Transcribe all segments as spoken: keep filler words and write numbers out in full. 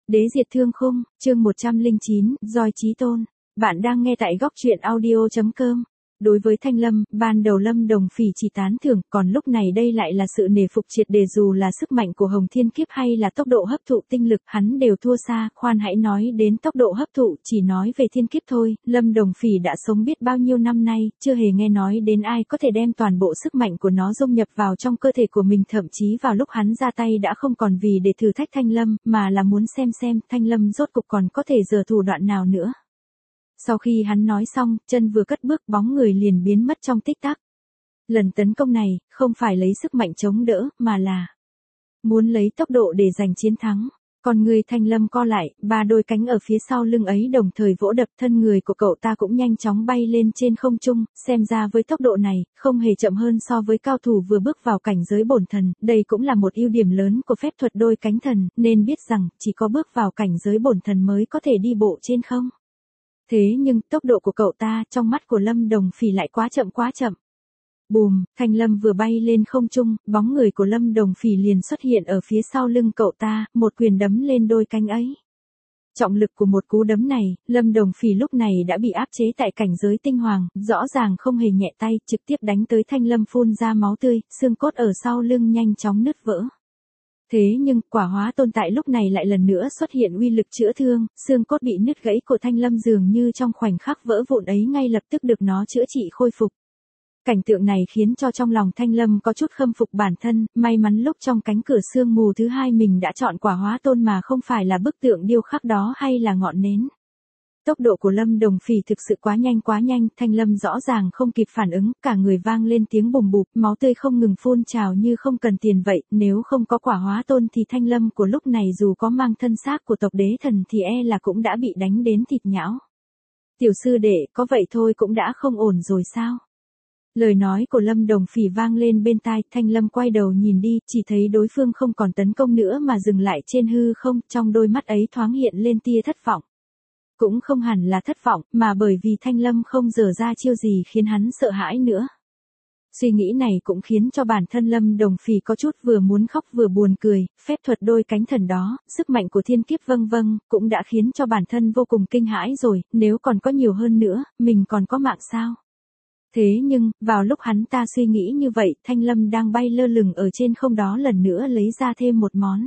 Đế diệt thương khung, chương một trăm lẻ chín, roi chí tôn. Bạn đang nghe tại góc truyện audio chấm com. Đối với Thanh Lâm, ban đầu Lâm Đồng Phỉ chỉ tán thưởng, còn lúc này đây lại là sự nể phục triệt để, dù là sức mạnh của Hồng Thiên Kiếp hay là tốc độ hấp thụ tinh lực, hắn đều thua xa. Khoan hãy nói đến tốc độ hấp thụ, chỉ nói về thiên kiếp thôi, Lâm Đồng Phỉ đã sống biết bao nhiêu năm nay, chưa hề nghe nói đến ai có thể đem toàn bộ sức mạnh của nó dung nhập vào trong cơ thể của mình, thậm chí vào lúc hắn ra tay đã không còn vì để thử thách Thanh Lâm, mà là muốn xem xem Thanh Lâm rốt cục còn có thể giở thủ đoạn nào nữa. Sau khi hắn nói xong, chân vừa cất bước, bóng người liền biến mất trong tích tắc. Lần tấn công này, không phải lấy sức mạnh chống đỡ, mà là muốn lấy tốc độ để giành chiến thắng. Còn người Thanh Lâm co lại, ba đôi cánh ở phía sau lưng ấy đồng thời vỗ đập, thân người của cậu ta cũng nhanh chóng bay lên trên không trung, xem ra với tốc độ này, không hề chậm hơn so với cao thủ vừa bước vào cảnh giới bổn thần, đây cũng là một ưu điểm lớn của phép thuật đôi cánh thần, nên biết rằng, chỉ có bước vào cảnh giới bổn thần mới có thể đi bộ trên không. Thế nhưng, tốc độ của cậu ta, trong mắt của Lâm Đồng Phỉ lại quá chậm quá chậm. Bùm, Thanh Lâm vừa bay lên không trung, bóng người của Lâm Đồng Phỉ liền xuất hiện ở phía sau lưng cậu ta, một quyền đấm lên đôi cánh ấy. Trọng lực của một cú đấm này, Lâm Đồng Phỉ lúc này đã bị áp chế tại cảnh giới tinh hoàng, rõ ràng không hề nhẹ tay, trực tiếp đánh tới Thanh Lâm phun ra máu tươi, xương cốt ở sau lưng nhanh chóng nứt vỡ. Thế nhưng, quả hóa tôn tại lúc này lại lần nữa xuất hiện uy lực chữa thương, xương cốt bị nứt gãy của Thanh Lâm dường như trong khoảnh khắc vỡ vụn ấy ngay lập tức được nó chữa trị khôi phục. Cảnh tượng này khiến cho trong lòng Thanh Lâm có chút khâm phục bản thân, may mắn lúc trong cánh cửa sương mù thứ hai mình đã chọn quả hóa tôn mà không phải là bức tượng điêu khắc đó hay là ngọn nến. Tốc độ của Lâm Đồng Phỉ thực sự quá nhanh quá nhanh, Thanh Lâm rõ ràng không kịp phản ứng, cả người vang lên tiếng bùm bụp, máu tươi không ngừng phun trào như không cần tiền vậy, nếu không có quả hóa tôn thì Thanh Lâm của lúc này dù có mang thân xác của tộc đế thần thì e là cũng đã bị đánh đến thịt nhão. Tiểu sư đệ, có vậy thôi cũng đã không ổn rồi sao? Lời nói của Lâm Đồng Phỉ vang lên bên tai, Thanh Lâm quay đầu nhìn đi, chỉ thấy đối phương không còn tấn công nữa mà dừng lại trên hư không, trong đôi mắt ấy thoáng hiện lên tia thất vọng. Cũng không hẳn là thất vọng, mà bởi vì Thanh Lâm không giở ra chiêu gì khiến hắn sợ hãi nữa. Suy nghĩ này cũng khiến cho bản thân Lâm Đồng Phỉ có chút vừa muốn khóc vừa buồn cười, phép thuật đôi cánh thần đó, sức mạnh của thiên kiếp vâng vâng, cũng đã khiến cho bản thân vô cùng kinh hãi rồi, nếu còn có nhiều hơn nữa, mình còn có mạng sao? Thế nhưng, vào lúc hắn ta suy nghĩ như vậy, Thanh Lâm đang bay lơ lửng ở trên không đó lần nữa lấy ra thêm một món.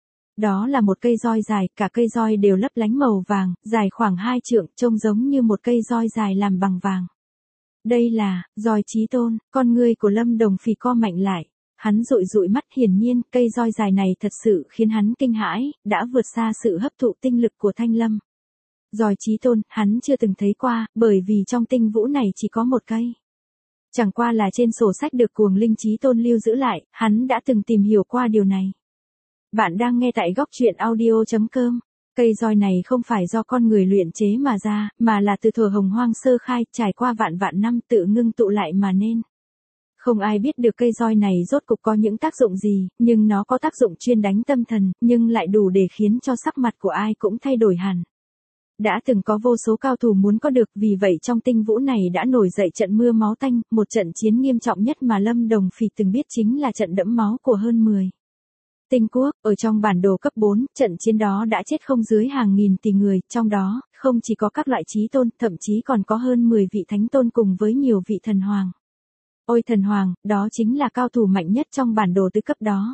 Đó là một cây roi dài, cả cây roi đều lấp lánh màu vàng, dài khoảng hai trượng, trông giống như một cây roi dài làm bằng vàng. Đây là, roi chí tôn, con ngươi của Lâm Đồng Phỉ co mạnh lại. Hắn dụi dụi mắt, hiển nhiên, cây roi dài này thật sự khiến hắn kinh hãi, đã vượt xa sự hấp thụ tinh lực của Thanh Lâm. Roi chí tôn, hắn chưa từng thấy qua, bởi vì trong tinh vũ này chỉ có một cây. Chẳng qua là trên sổ sách được Cuồng Linh Chí Tôn lưu giữ lại, hắn đã từng tìm hiểu qua điều này. Bạn đang nghe tại góc truyện audio chấm com. Cây roi này không phải do con người luyện chế mà ra, mà là từ thuở Hồng Hoang sơ khai, trải qua vạn vạn năm tự ngưng tụ lại mà nên. Không ai biết được cây roi này rốt cục có những tác dụng gì, nhưng nó có tác dụng chuyên đánh tâm thần, nhưng lại đủ để khiến cho sắc mặt của ai cũng thay đổi hẳn. Đã từng có vô số cao thủ muốn có được, vì vậy trong tinh vũ này đã nổi dậy trận mưa máu tanh, một trận chiến nghiêm trọng nhất mà Lâm Đồng Phỉ từng biết chính là trận đẫm máu của hơn mười tinh quốc. Ở trong bản đồ cấp bốn, trận chiến đó đã chết không dưới hàng nghìn tỷ người, trong đó, không chỉ có các loại chí tôn, thậm chí còn có hơn mười vị thánh tôn cùng với nhiều vị thần hoàng. Ôi thần hoàng, đó chính là cao thủ mạnh nhất trong bản đồ tứ cấp đó.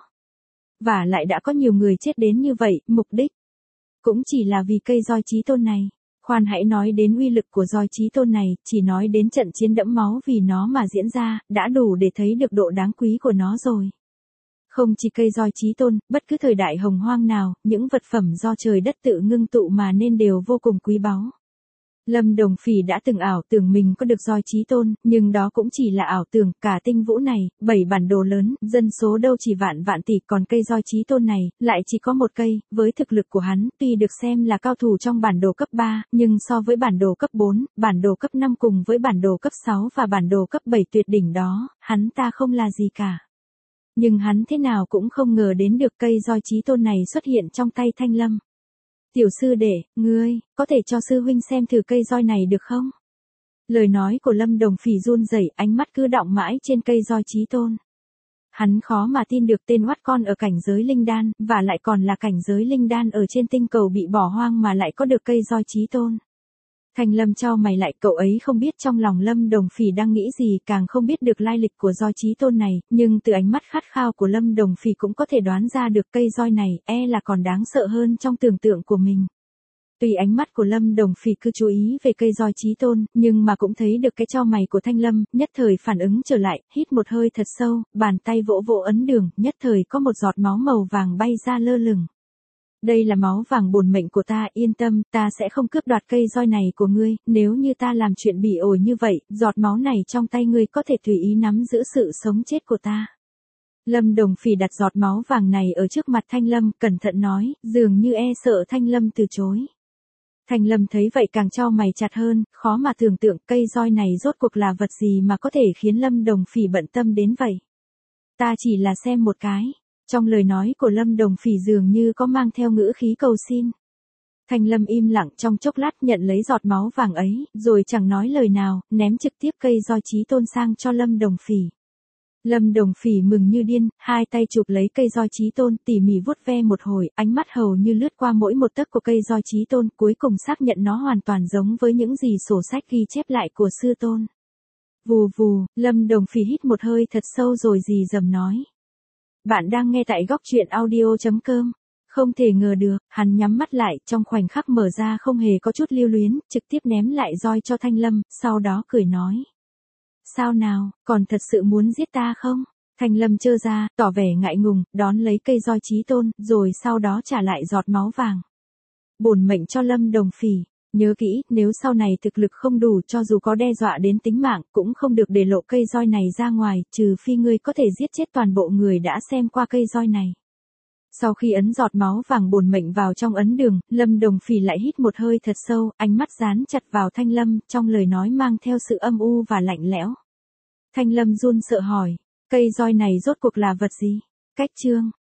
Và lại đã có nhiều người chết đến như vậy, mục đích cũng chỉ là vì cây roi chí tôn này. Khoan hãy nói đến uy lực của roi chí tôn này, chỉ nói đến trận chiến đẫm máu vì nó mà diễn ra, đã đủ để thấy được độ đáng quý của nó rồi. Không chỉ cây roi chí tôn, bất cứ thời đại hồng hoang nào, những vật phẩm do trời đất tự ngưng tụ mà nên đều vô cùng quý báu. Lâm Đồng Phỉ đã từng ảo tưởng mình có được roi chí tôn, nhưng đó cũng chỉ là ảo tưởng, cả tinh vũ này, bảy bản đồ lớn, dân số đâu chỉ vạn vạn tỷ, còn cây roi chí tôn này, lại chỉ có một cây, với thực lực của hắn, tuy được xem là cao thủ trong bản đồ cấp ba, nhưng so với bản đồ cấp bốn, bản đồ cấp năm cùng với bản đồ cấp sáu và bản đồ cấp bảy tuyệt đỉnh đó, hắn ta không là gì cả. Nhưng hắn thế nào cũng không ngờ đến được cây roi chí tôn này xuất hiện trong tay Thanh Lâm. Tiểu sư đệ, ngươi, có thể cho sư huynh xem thử cây roi này được không? Lời nói của Lâm Đồng Phỉ run rẩy, ánh mắt cứ đọng mãi trên cây roi chí tôn. hắn khó mà tin được tên oát con ở cảnh giới linh đan, và lại còn là cảnh giới linh đan ở trên tinh cầu bị bỏ hoang mà lại có được cây roi chí tôn. Thanh Lâm chau mày lại, cậu ấy không biết trong lòng Lâm Đồng Phỉ đang nghĩ gì, càng không biết được lai lịch của roi chí tôn này, nhưng từ ánh mắt khát khao của Lâm Đồng Phỉ cũng có thể đoán ra được cây roi này, e là còn đáng sợ hơn trong tưởng tượng của mình. Tuy ánh mắt của Lâm Đồng Phỉ cứ chú ý về cây roi chí tôn, nhưng mà cũng thấy được cái chau mày của Thanh Lâm, nhất thời phản ứng trở lại, hít một hơi thật sâu, bàn tay vỗ vỗ ấn đường, nhất thời có một giọt máu màu vàng bay ra lơ lửng. Đây là máu vàng bổn mệnh của ta, yên tâm, ta sẽ không cướp đoạt cây roi này của ngươi, nếu như ta làm chuyện bỉ ổi như vậy, giọt máu này trong tay ngươi có thể tùy ý nắm giữ sự sống chết của ta. Lâm Đồng Phỉ đặt giọt máu vàng này ở trước mặt Thanh Lâm, cẩn thận nói, dường như e sợ Thanh Lâm từ chối. Thanh Lâm thấy vậy càng chau mày chặt hơn, khó mà tưởng tượng cây roi này rốt cuộc là vật gì mà có thể khiến Lâm Đồng Phỉ bận tâm đến vậy. Ta chỉ là xem một cái. Trong lời nói của Lâm Đồng Phỉ dường như có mang theo ngữ khí cầu xin. Thanh Lâm im lặng trong chốc lát nhận lấy giọt máu vàng ấy, rồi chẳng nói lời nào, ném trực tiếp cây roi chí tôn sang cho Lâm Đồng Phỉ. Lâm Đồng Phỉ mừng như điên, hai tay chụp lấy cây roi chí tôn, tỉ mỉ vuốt ve một hồi, ánh mắt hầu như lướt qua mỗi một tấc của cây roi chí tôn, cuối cùng xác nhận nó hoàn toàn giống với những gì sổ sách ghi chép lại của sư tôn. Vù vù, Lâm Đồng Phỉ hít một hơi thật sâu rồi rì rầm nói. Bạn đang nghe tại góc truyện audio chấm com. Không thể ngờ được, hắn nhắm mắt lại, trong khoảnh khắc mở ra không hề có chút lưu luyến, trực tiếp ném lại roi cho Thanh Lâm, sau đó cười nói. Sao nào, còn thật sự muốn giết ta không? Thanh Lâm trơ ra, tỏ vẻ ngại ngùng, đón lấy cây roi chí tôn, rồi sau đó trả lại giọt máu vàng. Bổn mệnh cho Lâm Đồng Phỉ. Nhớ kỹ, nếu sau này thực lực không đủ cho dù có đe dọa đến tính mạng, cũng không được để lộ cây roi này ra ngoài, trừ phi ngươi có thể giết chết toàn bộ người đã xem qua cây roi này. Sau khi ấn giọt máu vàng bổn mệnh vào trong ấn đường, Lâm Đồng Phỉ lại hít một hơi thật sâu, ánh mắt dán chặt vào Thanh Lâm, trong lời nói mang theo sự âm u và lạnh lẽo. Thanh Lâm run sợ hỏi, cây roi này rốt cuộc là vật gì? Cách chương